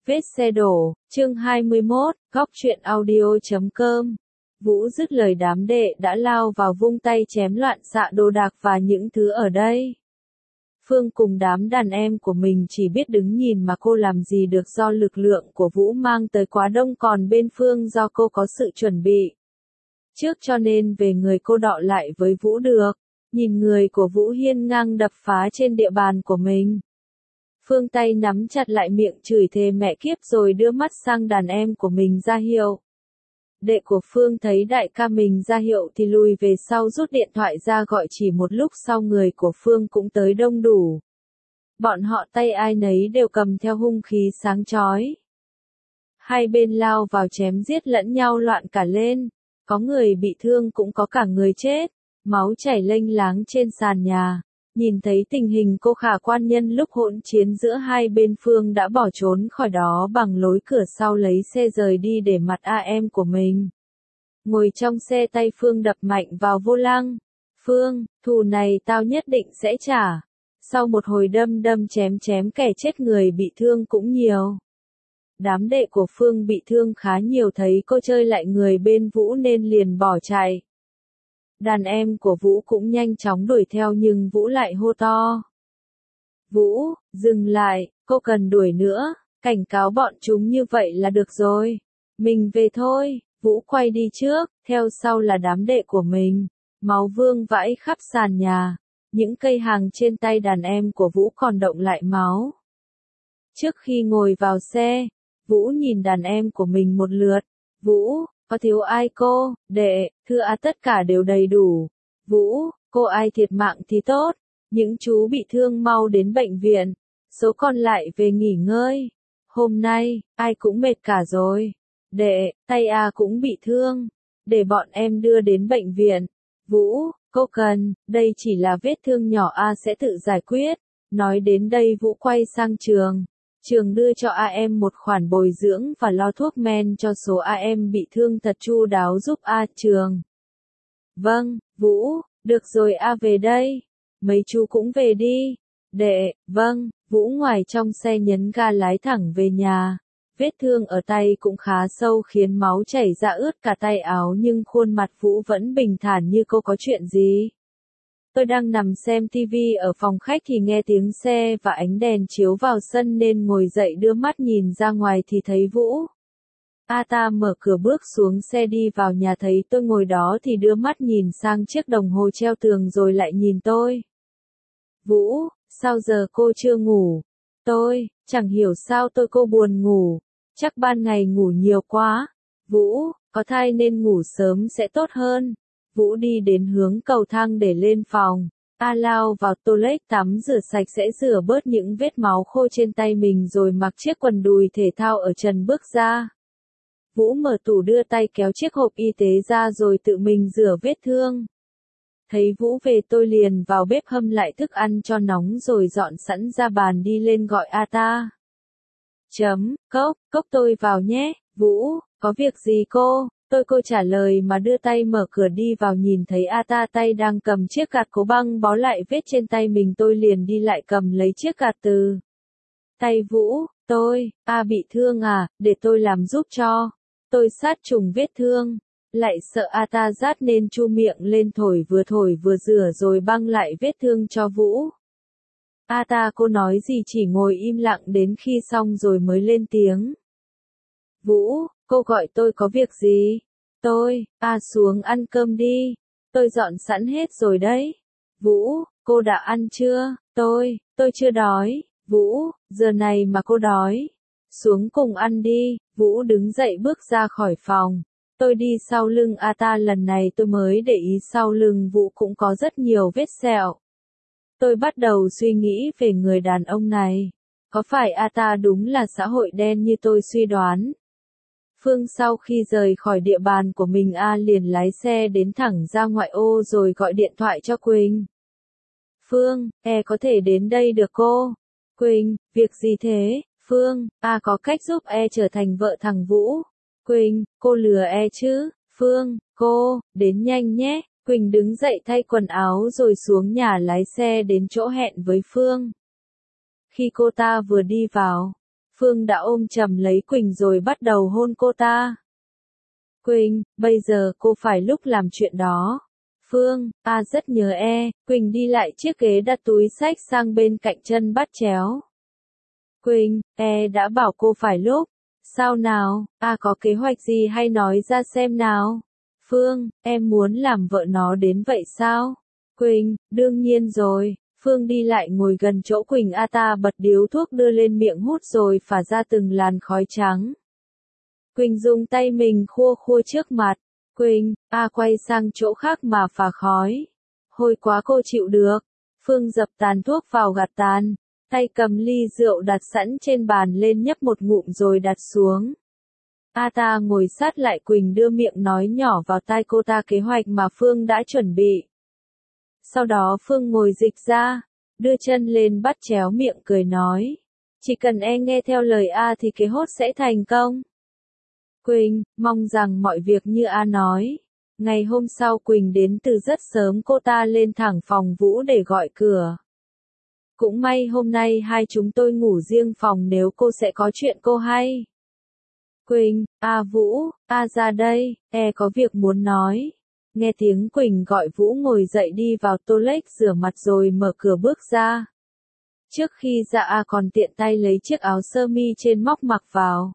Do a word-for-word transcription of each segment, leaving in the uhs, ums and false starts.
Vết xe đổ, chương hai mươi mốt, góc truyện audio chấm com. Vũ dứt lời đám đệ đã lao vào vung tay chém loạn xạ đồ đạc và những thứ ở đây. Phương cùng đám đàn em của mình chỉ biết đứng nhìn mà cô làm gì được do lực lượng của Vũ mang tới quá đông, còn bên Phương do cô có sự chuẩn bị trước cho nên về người cô đọ lại với Vũ được. Nhìn người của Vũ hiên ngang đập phá trên địa bàn của mình. Phương tay nắm chặt lại miệng chửi thề mẹ kiếp rồi đưa mắt sang đàn em của mình ra hiệu. Đệ của Phương thấy đại ca mình ra hiệu thì lùi về sau rút điện thoại ra gọi, chỉ một lúc sau người của Phương cũng tới đông đủ. Bọn họ tay ai nấy đều cầm theo hung khí sáng chói. Hai bên lao vào chém giết lẫn nhau loạn cả lên, có người bị thương cũng có cả người chết, máu chảy lênh láng trên sàn nhà. Nhìn thấy tình hình, cô khả quan nhân lúc hỗn chiến giữa hai bên Phương đã bỏ trốn khỏi đó bằng lối cửa sau, lấy xe rời đi để mặt a em của mình. Ngồi trong xe, tay Phương đập mạnh vào vô lăng. Phương, thù này tao nhất định sẽ trả. Sau một hồi đâm đâm chém chém, kẻ chết người bị thương cũng nhiều. Đám đệ của Phương bị thương khá nhiều, thấy cô chơi lại người bên Vũ nên liền bỏ chạy. Đàn em của Vũ cũng nhanh chóng đuổi theo nhưng Vũ lại hô to. Vũ, dừng lại, cô cần đuổi nữa, cảnh cáo bọn chúng như vậy là được rồi. Mình về thôi. Vũ quay đi trước, theo sau là đám đệ của mình. Máu vương vãi khắp sàn nhà. Những cây hàng trên tay đàn em của Vũ còn đọng lại máu. Trước khi ngồi vào xe, Vũ nhìn đàn em của mình một lượt. Vũ, có thiếu ai cô, đệ, thưa à, tất cả đều đầy đủ. Vũ, cô ai thiệt mạng thì tốt, những chú bị thương mau đến bệnh viện, số còn lại về nghỉ ngơi. Hôm nay, ai cũng mệt cả rồi. Đệ, tay a cũng bị thương, để bọn em đưa đến bệnh viện. Vũ, cô cần, đây chỉ là vết thương nhỏ, a sẽ tự giải quyết. Nói đến đây Vũ quay sang Trường. Trường đưa cho a em một khoản bồi dưỡng và lo thuốc men cho số a em bị thương thật chu đáo giúp a. Trường. Vâng, Vũ, được rồi a, về đây. Mấy chú cũng về đi. Đệ, vâng. Vũ ngoài trong xe nhấn ga lái thẳng về nhà. Vết thương ở tay cũng khá sâu khiến máu chảy ra ướt cả tay áo, nhưng khuôn mặt Vũ vẫn bình thản như cô có chuyện gì. Tôi đang nằm xem tivi ở phòng khách thì nghe tiếng xe và ánh đèn chiếu vào sân nên ngồi dậy đưa mắt nhìn ra ngoài thì thấy Vũ. A ta mở cửa bước xuống xe đi vào nhà, thấy tôi ngồi đó thì đưa mắt nhìn sang chiếc đồng hồ treo tường rồi lại nhìn tôi. Vũ, sao giờ cô chưa ngủ? Tôi, chẳng hiểu sao tôi cô buồn ngủ. Chắc ban ngày ngủ nhiều quá. Vũ, có thai nên ngủ sớm sẽ tốt hơn. Vũ đi đến hướng cầu thang để lên phòng. A lao vào toilet tắm rửa sạch sẽ, rửa bớt những vết máu khô trên tay mình rồi mặc chiếc quần đùi thể thao ở trần bước ra. Vũ mở tủ đưa tay kéo chiếc hộp y tế ra rồi tự mình rửa vết thương. Thấy Vũ về tôi liền vào bếp hâm lại thức ăn cho nóng rồi dọn sẵn ra bàn đi lên gọi A ta. Chấm, cốc, cốc tôi vào nhé. Vũ, có việc gì cô? Tôi cô trả lời mà đưa tay mở cửa đi vào, nhìn thấy A ta tay đang cầm chiếc gạt cố băng bó lại vết trên tay mình, tôi liền đi lại cầm lấy chiếc gạt từ tay Vũ. Tôi, A bị thương à, để tôi làm giúp cho. Tôi sát trùng vết thương, lại sợ A ta rát nên chu miệng lên thổi vừa thổi vừa rửa rồi băng lại vết thương cho Vũ. A ta cô nói gì chỉ ngồi im lặng đến khi xong rồi mới lên tiếng. Vũ, cô gọi tôi có việc gì? Tôi, A xuống ăn cơm đi. Tôi dọn sẵn hết rồi đấy. Vũ, cô đã ăn chưa? Tôi, tôi chưa đói. Vũ, giờ này mà cô đói. Xuống cùng ăn đi. Vũ đứng dậy bước ra khỏi phòng. Tôi đi sau lưng A ta, lần này tôi mới để ý sau lưng Vũ cũng có rất nhiều vết sẹo. Tôi bắt đầu suy nghĩ về người đàn ông này. Có phải A ta đúng là xã hội đen như tôi suy đoán? Phương sau khi rời khỏi địa bàn của mình, A liền lái xe đến thẳng ra ngoại ô rồi gọi điện thoại cho Quỳnh. Phương, e có thể đến đây được cô? Quỳnh, việc gì thế? Phương, A có cách giúp e trở thành vợ thằng Vũ. Quỳnh, cô lừa e chứ? Phương, cô, đến nhanh nhé. Quỳnh đứng dậy thay quần áo rồi xuống nhà lái xe đến chỗ hẹn với Phương. Khi cô ta vừa đi vào, Phương đã ôm chầm lấy Quỳnh rồi bắt đầu hôn cô ta. Quỳnh, bây giờ cô phải lúc làm chuyện đó. Phương, a rất nhớ e, Quỳnh đi lại chiếc ghế đặt túi xách sang bên cạnh chân bắt chéo. Quỳnh, e đã bảo cô phải lúc. Sao nào, a có kế hoạch gì hay nói ra xem nào. Phương, em muốn làm vợ nó đến vậy sao? Quỳnh, đương nhiên rồi. Phương đi lại ngồi gần chỗ Quỳnh, a ta bật điếu thuốc đưa lên miệng hút rồi phả ra từng làn khói trắng. Quỳnh dùng tay mình khua khua trước mặt. Quỳnh, a quay sang chỗ khác mà phả khói. Hôi quá cô chịu được. Phương dập tàn thuốc vào gạt tàn. Tay cầm ly rượu đặt sẵn trên bàn lên nhấp một ngụm rồi đặt xuống. A ta ngồi sát lại Quỳnh đưa miệng nói nhỏ vào tai cô ta kế hoạch mà Phương đã chuẩn bị. Sau đó Phương ngồi dịch ra, đưa chân lên bắt chéo miệng cười nói. Chỉ cần e nghe theo lời A thì kế hoạch sẽ thành công. Quỳnh, mong rằng mọi việc như A nói. Ngày hôm sau Quỳnh đến từ rất sớm, cô ta lên thẳng phòng Vũ để gọi cửa. Cũng may hôm nay hai chúng tôi ngủ riêng phòng nếu cô sẽ có chuyện cô hay. Quỳnh, A Vũ, A ra đây, e có việc muốn nói. Nghe tiếng Quỳnh gọi Vũ ngồi dậy đi vào toilet rửa mặt rồi mở cửa bước ra. Trước khi ra A còn tiện tay lấy chiếc áo sơ mi trên móc mặc vào.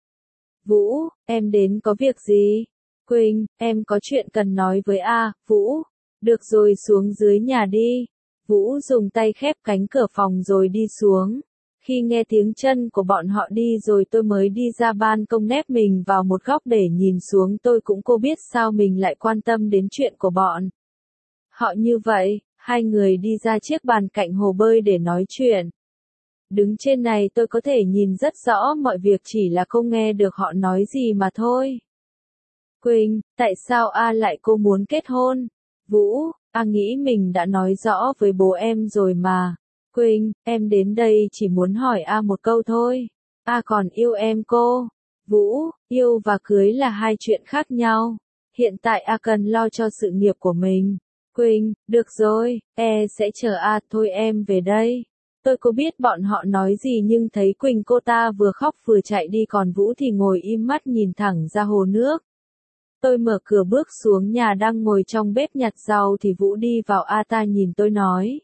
Vũ, em đến có việc gì? Quỳnh, em có chuyện cần nói với A, Vũ. Được rồi xuống dưới nhà đi. Vũ dùng tay khép cánh cửa phòng rồi đi xuống. Khi nghe tiếng chân của bọn họ đi rồi tôi mới đi ra ban công nép mình vào một góc để nhìn xuống, tôi cũng cô biết sao mình lại quan tâm đến chuyện của bọn họ như vậy. Hai người đi ra chiếc bàn cạnh hồ bơi để nói chuyện. Đứng trên này tôi có thể nhìn rất rõ mọi việc, chỉ là không nghe được họ nói gì mà thôi. Quỳnh, tại sao A lại cô muốn kết hôn? Vũ, A nghĩ mình đã nói rõ với bố em rồi mà. Quỳnh, em đến đây chỉ muốn hỏi A một câu thôi. A còn yêu em cô. Vũ, yêu và cưới là hai chuyện khác nhau. Hiện tại A cần lo cho sự nghiệp của mình. Quỳnh, được rồi, e sẽ chờ A thôi, em về đây. Tôi có biết bọn họ nói gì nhưng thấy Quỳnh cô ta vừa khóc vừa chạy đi, còn Vũ thì ngồi im mắt nhìn thẳng ra hồ nước. Tôi mở cửa bước xuống nhà, đang ngồi trong bếp nhặt rau thì Vũ đi vào. A ta nhìn tôi nói.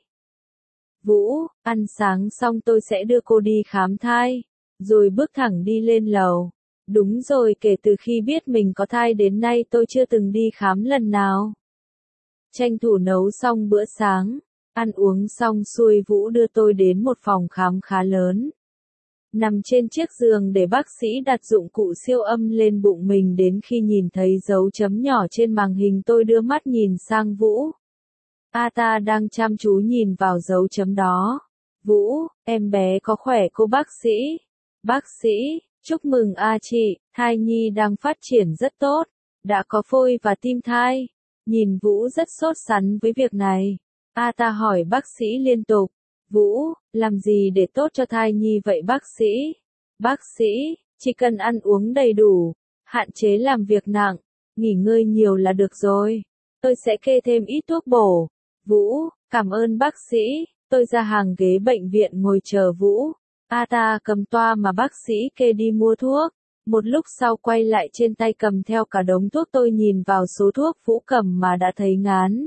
Vũ, ăn sáng xong tôi sẽ đưa cô đi khám thai. Rồi bước thẳng đi lên lầu. Đúng rồi, kể từ khi biết mình có thai đến nay tôi chưa từng đi khám lần nào. Tranh thủ nấu xong bữa sáng. Ăn uống xong xuôi Vũ đưa tôi đến một phòng khám khá lớn. Nằm trên chiếc giường để bác sĩ đặt dụng cụ siêu âm lên bụng mình, đến khi nhìn thấy dấu chấm nhỏ trên màn hình tôi đưa mắt nhìn sang Vũ. A ta đang chăm chú nhìn vào dấu chấm đó. Vũ, em bé có khỏe cô bác sĩ? Bác sĩ, chúc mừng A chị, thai nhi đang phát triển rất tốt, đã có phôi và tim thai. Nhìn Vũ rất sốt sắng với việc này. A ta hỏi bác sĩ liên tục. Vũ, làm gì để tốt cho thai nhi vậy bác sĩ? Bác sĩ, chỉ cần ăn uống đầy đủ, hạn chế làm việc nặng, nghỉ ngơi nhiều là được rồi. Tôi sẽ kê thêm ít thuốc bổ. Vũ, cảm ơn bác sĩ. Tôi ra hàng ghế bệnh viện ngồi chờ Vũ. A ta cầm toa mà bác sĩ kê đi mua thuốc. Một lúc sau quay lại, trên tay cầm theo cả đống thuốc. Tôi nhìn vào số thuốc Vũ cầm mà đã thấy ngán.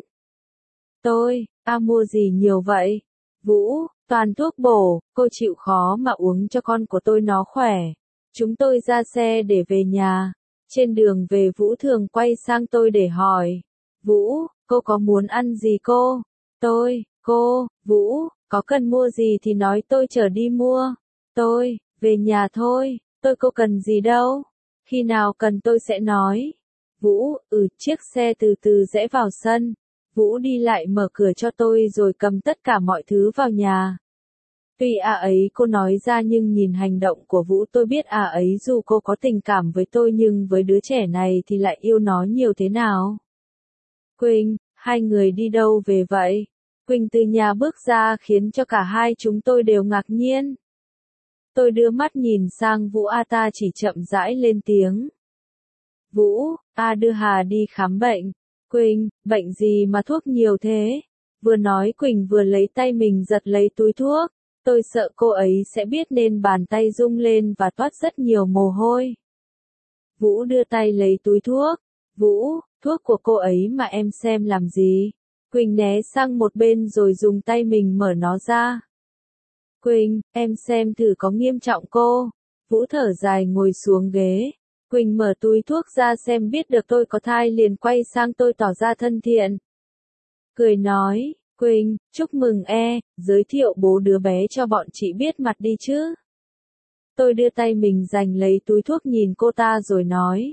Tôi, A mua gì nhiều vậy? Vũ, toàn thuốc bổ, cô chịu khó mà uống cho con của tôi nó khỏe. Chúng tôi ra xe để về nhà. Trên đường về Vũ thường quay sang tôi để hỏi. Vũ, cô có muốn ăn gì cô? Tôi, cô, Vũ, có cần mua gì thì nói tôi chở đi mua. Tôi, về nhà thôi, tôi cô cần gì đâu. Khi nào cần tôi sẽ nói. Vũ, ừ, chiếc xe từ từ rẽ vào sân. Vũ đi lại mở cửa cho tôi rồi cầm tất cả mọi thứ vào nhà. Tuy à ấy cô nói ra nhưng nhìn hành động của Vũ tôi biết à ấy dù cô có tình cảm với tôi nhưng với đứa trẻ này thì lại yêu nó nhiều thế nào. Quỳnh, hai người đi đâu về vậy? Quỳnh từ nhà bước ra khiến cho cả hai chúng tôi đều ngạc nhiên. Tôi đưa mắt nhìn sang Vũ. A ta chỉ chậm rãi lên tiếng. Vũ, A đưa Hà đi khám bệnh. Quỳnh, bệnh gì mà thuốc nhiều thế? Vừa nói Quỳnh vừa lấy tay mình giật lấy túi thuốc. Tôi sợ cô ấy sẽ biết nên bàn tay rung lên và toát rất nhiều mồ hôi. Vũ đưa tay lấy túi thuốc. Vũ, thuốc của cô ấy mà em xem làm gì? Quỳnh né sang một bên rồi dùng tay mình mở nó ra. Quỳnh, em xem thử có nghiêm trọng cô. Vũ thở dài ngồi xuống ghế. Quỳnh mở túi thuốc ra xem biết được tôi có thai liền quay sang tôi tỏ ra thân thiện. Cười nói, Quỳnh, chúc mừng e, giới thiệu bố đứa bé cho bọn chị biết mặt đi chứ. Tôi đưa tay mình giành lấy túi thuốc nhìn cô ta rồi nói.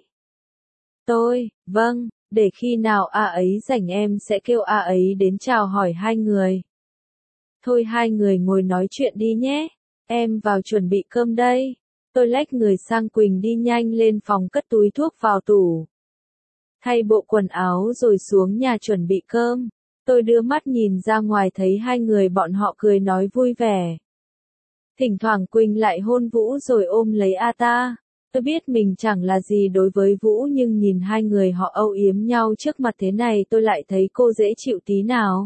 Tôi, vâng, để khi nào a ấy rảnh em sẽ kêu a ấy đến chào hỏi hai người. Thôi hai người ngồi nói chuyện đi nhé, em vào chuẩn bị cơm đây. Tôi lách người sang Quỳnh đi nhanh lên phòng cất túi thuốc vào tủ. Thay bộ quần áo rồi xuống nhà chuẩn bị cơm. Tôi đưa mắt nhìn ra ngoài thấy hai người bọn họ cười nói vui vẻ. Thỉnh thoảng Quỳnh lại hôn Vũ rồi ôm lấy a ta. Tôi biết mình chẳng là gì đối với Vũ nhưng nhìn hai người họ âu yếm nhau trước mặt thế này tôi lại thấy cô dễ chịu tí nào.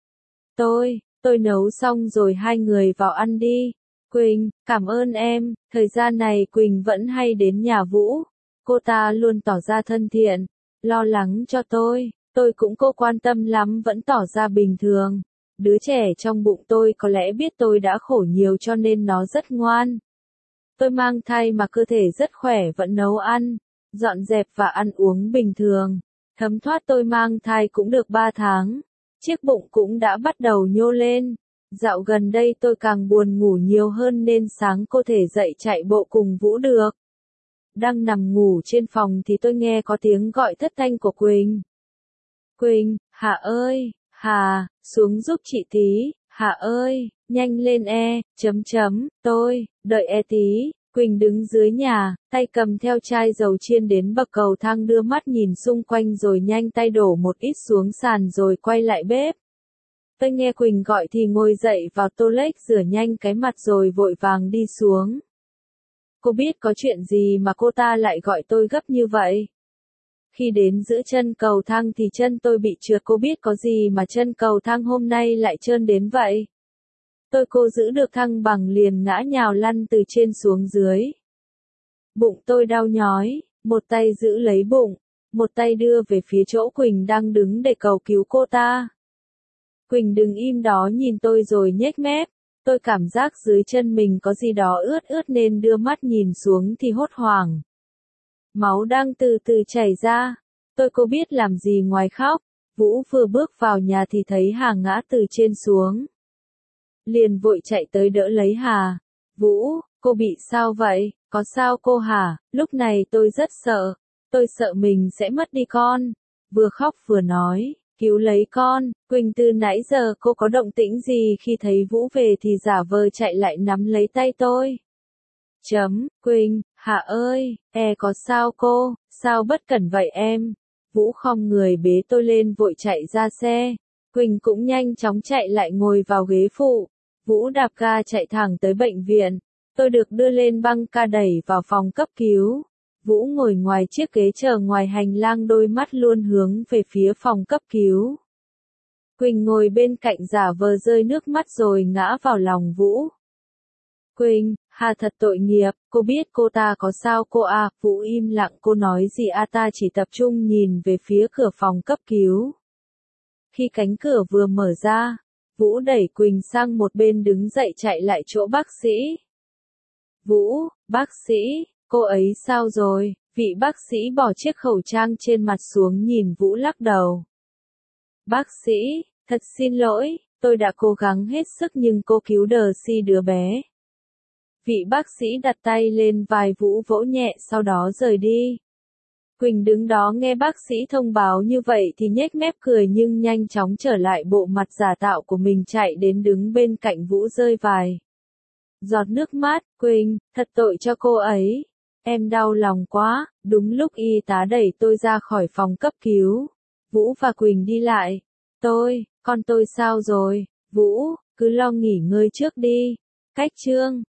Tôi, tôi nấu xong rồi hai người vào ăn đi. Quỳnh, cảm ơn em, thời gian này Quỳnh vẫn hay đến nhà Vũ. Cô ta luôn tỏ ra thân thiện, lo lắng cho tôi, tôi cũng cô quan tâm lắm vẫn tỏ ra bình thường. Đứa trẻ trong bụng tôi có lẽ biết tôi đã khổ nhiều cho nên nó rất ngoan. Tôi mang thai mà cơ thể rất khỏe vẫn nấu ăn, dọn dẹp và ăn uống bình thường. Thấm thoát tôi mang thai cũng được ba tháng. Chiếc bụng cũng đã bắt đầu nhô lên. Dạo gần đây tôi càng buồn ngủ nhiều hơn nên sáng cô thể dậy chạy bộ cùng Vũ được. Đang nằm ngủ trên phòng thì tôi nghe có tiếng gọi thất thanh của Quỳnh. Quỳnh, Hà ơi, Hà, xuống giúp chị tí, Hà ơi, nhanh lên e, chấm chấm, tôi, đợi e tí. Quỳnh đứng dưới nhà, tay cầm theo chai dầu chiên đến bậc cầu thang đưa mắt nhìn xung quanh rồi nhanh tay đổ một ít xuống sàn rồi quay lại bếp. Tôi nghe Quỳnh gọi thì ngồi dậy vào toilet rửa nhanh cái mặt rồi vội vàng đi xuống. Cô biết có chuyện gì mà cô ta lại gọi tôi gấp như vậy? Khi đến giữa chân cầu thang thì chân tôi bị trượt, cô biết có gì mà chân cầu thang hôm nay lại trơn đến vậy? Tôi cô giữ được thăng bằng liền ngã nhào lăn từ trên xuống dưới. Bụng tôi đau nhói, một tay giữ lấy bụng, một tay đưa về phía chỗ Quỳnh đang đứng để cầu cứu cô ta. Quỳnh đứng im đó nhìn tôi rồi nhếch mép, tôi cảm giác dưới chân mình có gì đó ướt ướt nên đưa mắt nhìn xuống thì hốt hoảng. Máu đang từ từ chảy ra, tôi cô biết làm gì ngoài khóc. Vũ vừa bước vào nhà thì thấy Hà ngã từ trên xuống. Liền vội chạy tới đỡ lấy Hà. Vũ, cô bị sao vậy? Có sao cô hả? Lúc này tôi rất sợ. Tôi sợ mình sẽ mất đi con. Vừa khóc vừa nói, cứu lấy con. Quỳnh từ nãy giờ cô có động tĩnh gì khi thấy Vũ về thì giả vờ chạy lại nắm lấy tay tôi. Chấm, Quỳnh, Hà ơi, e có sao cô, sao bất cẩn vậy em? Vũ khom người bế tôi lên vội chạy ra xe. Quỳnh cũng nhanh chóng chạy lại ngồi vào ghế phụ. Vũ đạp ga chạy thẳng tới bệnh viện. Tôi được đưa lên băng ca đẩy vào phòng cấp cứu. Vũ ngồi ngoài chiếc ghế chờ ngoài hành lang đôi mắt luôn hướng về phía phòng cấp cứu. Quỳnh ngồi bên cạnh giả vờ rơi nước mắt rồi ngã vào lòng Vũ. Quỳnh, Hà thật tội nghiệp, cô biết cô ta có sao cô à? Vũ im lặng, cô nói gì à? Ta chỉ tập trung nhìn về phía cửa phòng cấp cứu. Khi cánh cửa vừa mở ra, Vũ đẩy Quỳnh sang một bên đứng dậy chạy lại chỗ bác sĩ. Vũ, bác sĩ, cô ấy sao rồi? Vị bác sĩ bỏ chiếc khẩu trang trên mặt xuống nhìn Vũ lắc đầu. Bác sĩ, thật xin lỗi, tôi đã cố gắng hết sức nhưng cô cứu đờ si đứa bé. Vị bác sĩ đặt tay lên vai Vũ vỗ nhẹ sau đó rời đi. Quỳnh đứng đó nghe bác sĩ thông báo như vậy thì nhếch mép cười nhưng nhanh chóng trở lại bộ mặt giả tạo của mình chạy đến đứng bên cạnh Vũ rơi vài giọt nước mắt. Quỳnh, thật tội cho cô ấy. Em đau lòng quá. Đúng lúc y tá đẩy tôi ra khỏi phòng cấp cứu. Vũ và Quỳnh đi lại. Tôi, con tôi sao rồi? Vũ, cứ lo nghỉ ngơi trước đi. Cách chương